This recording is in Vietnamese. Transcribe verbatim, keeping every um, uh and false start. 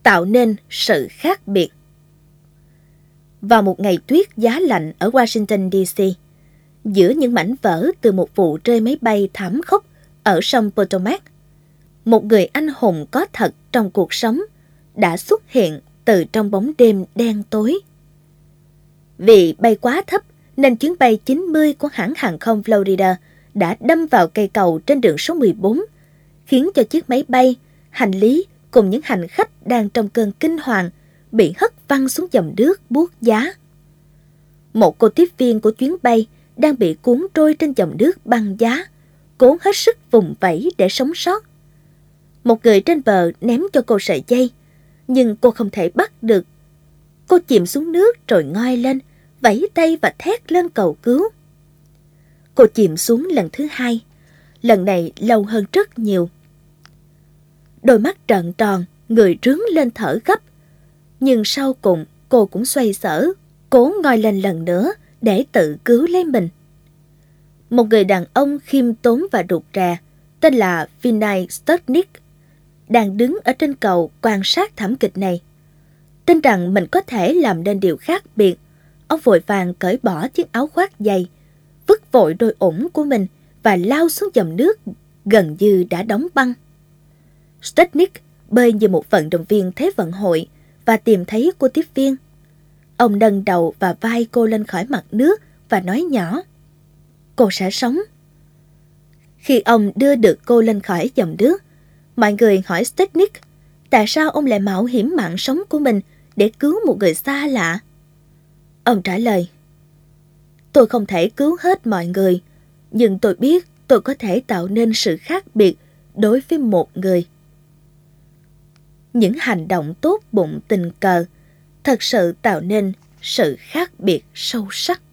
tạo nên sự khác biệt. Vào một ngày tuyết giá lạnh ở Washington, D C, giữa những mảnh vỡ từ một vụ rơi máy bay thảm khốc ở sông Potomac, một người anh hùng có thật trong cuộc sống đã xuất hiện từ trong bóng đêm đen tối. Vì bay quá thấp nên chuyến bay chín mươi của hãng hàng không Florida đã đâm vào cây cầu trên đường số mười bốn, khiến cho chiếc máy bay, hành lý cùng những hành khách đang trong cơn kinh hoàng bị hất văng xuống dòng nước buốt giá. Một cô tiếp viên của chuyến bay đang bị cuốn trôi trên dòng nước băng giá, cố hết sức vùng vẫy để sống sót. Một người trên bờ ném cho cô sợi dây, nhưng cô không thể bắt được. Cô chìm xuống nước rồi ngoi lên, vẫy tay và thét lên cầu cứu. Cô chìm xuống lần thứ hai, lần này lâu hơn rất nhiều. Đôi mắt trợn tròn, người rướn lên thở gấp. Nhưng sau cùng cô cũng xoay sở, cố ngoi lên lần nữa để tự cứu lấy mình. Một người đàn ông khiêm tốn và rụt rè, tên là Vinay Stutnik, đang đứng ở trên cầu quan sát thảm kịch này. Tin rằng mình có thể làm nên điều khác biệt, ông vội vàng cởi bỏ chiếc áo khoác dày, vứt vội đôi ủng của mình và lao xuống dòng nước gần như đã đóng băng. Stutnik bơi như một vận động viên Thế vận hội và tìm thấy cô tiếp viên. Ông nâng đầu và vai cô lên khỏi mặt nước và nói nhỏ: "Cô sẽ sống." Khi ông đưa được cô lên khỏi dòng nước, mọi người hỏi Stutnik tại sao ông lại mạo hiểm mạng sống của mình để cứu một người xa lạ. Ông trả lời: "Tôi không thể cứu hết mọi người, nhưng tôi biết tôi có thể tạo nên sự khác biệt đối với một người." Những hành động tốt bụng tình cờ thật sự tạo nên sự khác biệt sâu sắc.